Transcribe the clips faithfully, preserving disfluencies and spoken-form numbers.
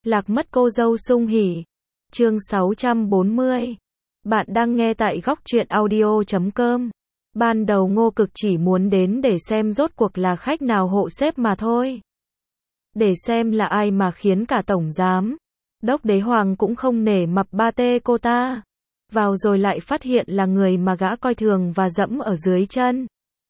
Lạc mất cô dâu sung hỉ. Chương sáu trăm bốn mươi. Bạn đang nghe tại góc truyện audio chấm com. Ban đầu Ngô Cực chỉ muốn đến để xem rốt cuộc là khách nào hộ xếp mà thôi. Để xem là ai mà khiến cả tổng giám đốc đế hoàng cũng không nể mặt ba tê cô ta. Vào rồi lại phát hiện là người mà gã coi thường và dẫm ở dưới chân.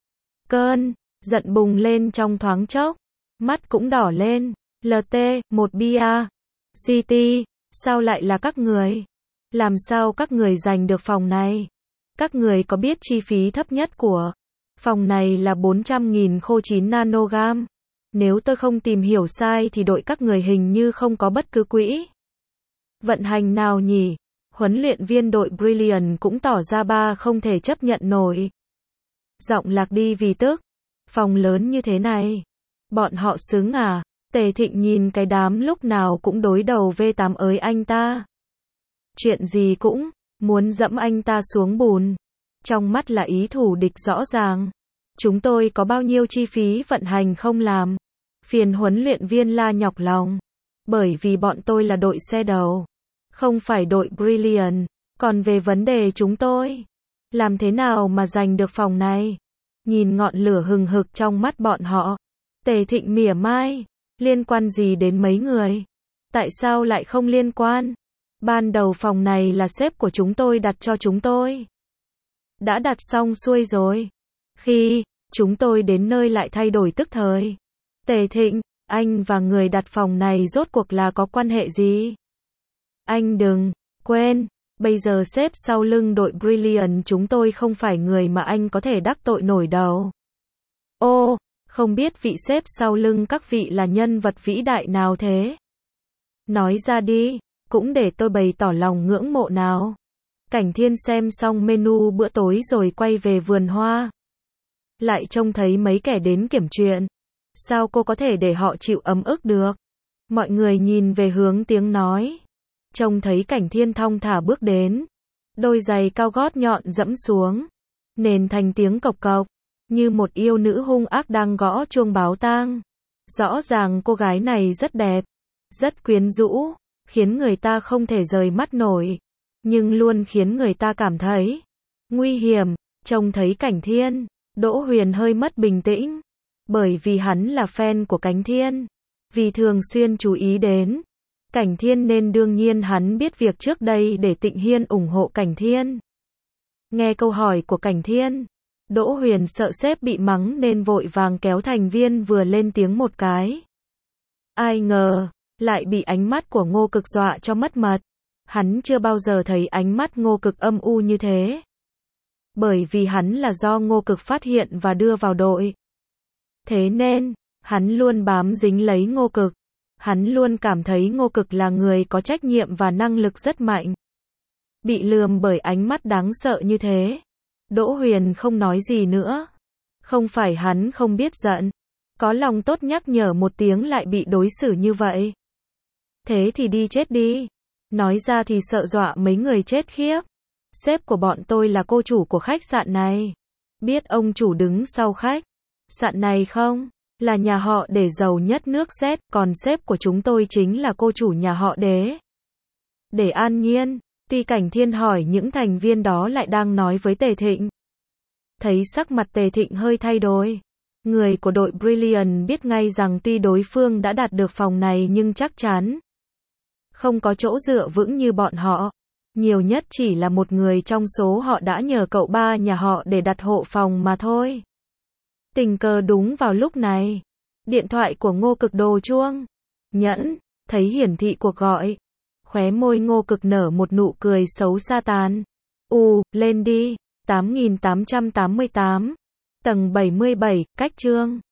Cơn giận bùng lên trong thoáng chốc, mắt cũng đỏ lên. lờ tê, một bia. giê tê, sao lại là các người? Làm sao các người giành được phòng này? Các người có biết chi phí thấp nhất của phòng này là bốn trăm nghìn khô chín nanogam. Nếu tôi không tìm hiểu sai thì đội các người hình như không có bất cứ quỹ vận hành nào nhỉ? Huấn luyện viên đội Brilliant cũng tỏ ra ba không thể chấp nhận nổi. Giọng lạc đi vì tức. Phòng lớn như thế này, bọn họ xứng à? Tề Thịnh nhìn cái đám lúc nào cũng đối đầu vê tám ới anh ta. Chuyện gì cũng muốn dẫm anh ta xuống bùn. Trong mắt là ý thù địch rõ ràng. Chúng tôi có bao nhiêu chi phí vận hành không làm phiền huấn luyện viên la nhọc lòng. Bởi vì bọn tôi là đội xe đầu, không phải đội Brilliant. Còn về vấn đề chúng tôi làm thế nào mà giành được phòng này? Nhìn ngọn lửa hừng hực trong mắt bọn họ, Tề Thịnh mỉa mai. Liên quan gì đến mấy người? Tại sao lại không liên quan? Ban đầu phòng này là sếp của chúng tôi đặt cho chúng tôi. Đã đặt xong xuôi rồi. Khi chúng tôi đến nơi lại thay đổi tức thời. Tề Thịnh, anh và người đặt phòng này rốt cuộc là có quan hệ gì? Anh đừng quên, bây giờ sếp sau lưng đội Brilliant chúng tôi không phải người mà anh có thể đắc tội nổi đâu. Ô, không biết vị sếp sau lưng các vị là nhân vật vĩ đại nào thế? Nói ra đi, cũng để tôi bày tỏ lòng ngưỡng mộ nào. Cảnh Thiên xem xong menu bữa tối rồi quay về vườn hoa. Lại trông thấy mấy kẻ đến kiểm chuyện. Sao cô có thể để họ chịu ấm ức được? Mọi người nhìn về hướng tiếng nói. Trông thấy Cảnh Thiên thong thả bước đến. Đôi giày cao gót nhọn dẫm xuống. Nền thành tiếng cộc cộc. Như một yêu nữ hung ác đang gõ chuông báo tang. Rõ ràng cô gái này rất đẹp, rất quyến rũ, khiến người ta không thể rời mắt nổi, nhưng luôn khiến người ta cảm thấy nguy hiểm. Trông thấy Cảnh Thiên, Đỗ Huyền hơi mất bình tĩnh, bởi vì hắn là fan của Cảnh Thiên, vì thường xuyên chú ý đến Cảnh Thiên nên đương nhiên hắn biết việc trước đây để Tịnh Hiên ủng hộ Cảnh Thiên. Nghe câu hỏi của Cảnh Thiên, Đỗ Huyền sợ sếp bị mắng nên vội vàng kéo thành viên vừa lên tiếng một cái. Ai ngờ, lại bị ánh mắt của Ngô Cực dọa cho mất mật. Hắn chưa bao giờ thấy ánh mắt Ngô Cực âm u như thế. Bởi vì hắn là do Ngô Cực phát hiện và đưa vào đội. Thế nên, hắn luôn bám dính lấy Ngô Cực. Hắn luôn cảm thấy Ngô Cực là người có trách nhiệm và năng lực rất mạnh. Bị lườm bởi ánh mắt đáng sợ như thế, Đỗ Huyền không nói gì nữa. Không phải hắn không biết giận, có lòng tốt nhắc nhở một tiếng lại bị đối xử như vậy. Thế thì đi chết đi. Nói ra thì sợ dọa mấy người chết khiếp. Sếp của bọn tôi là cô chủ của khách sạn này. Biết ông chủ đứng sau khách sạn này không? Là nhà họ Để giàu nhất nước Z, còn sếp của chúng tôi chính là cô chủ nhà họ Đế. Để An Nhiên. Tuy Cảnh Thiên hỏi những thành viên đó lại đang nói với Tề Thịnh. Thấy sắc mặt Tề Thịnh hơi thay đổi. Người của đội Brilliant biết ngay rằng tuy đối phương đã đạt được phòng này nhưng chắc chắn không có chỗ dựa vững như bọn họ. Nhiều nhất chỉ là một người trong số họ đã nhờ cậu ba nhà họ để đặt hộ phòng mà thôi. Tình cờ đúng vào lúc này, điện thoại của Ngô Cực đổ chuông. Nhẫn, thấy hiển thị cuộc gọi. Khóe môi Ngô Cực nở một nụ cười xấu xa tàn. U, lên đi. tám nghìn tám trăm tám mươi tám. Tầng bảy mươi bảy, cách chương.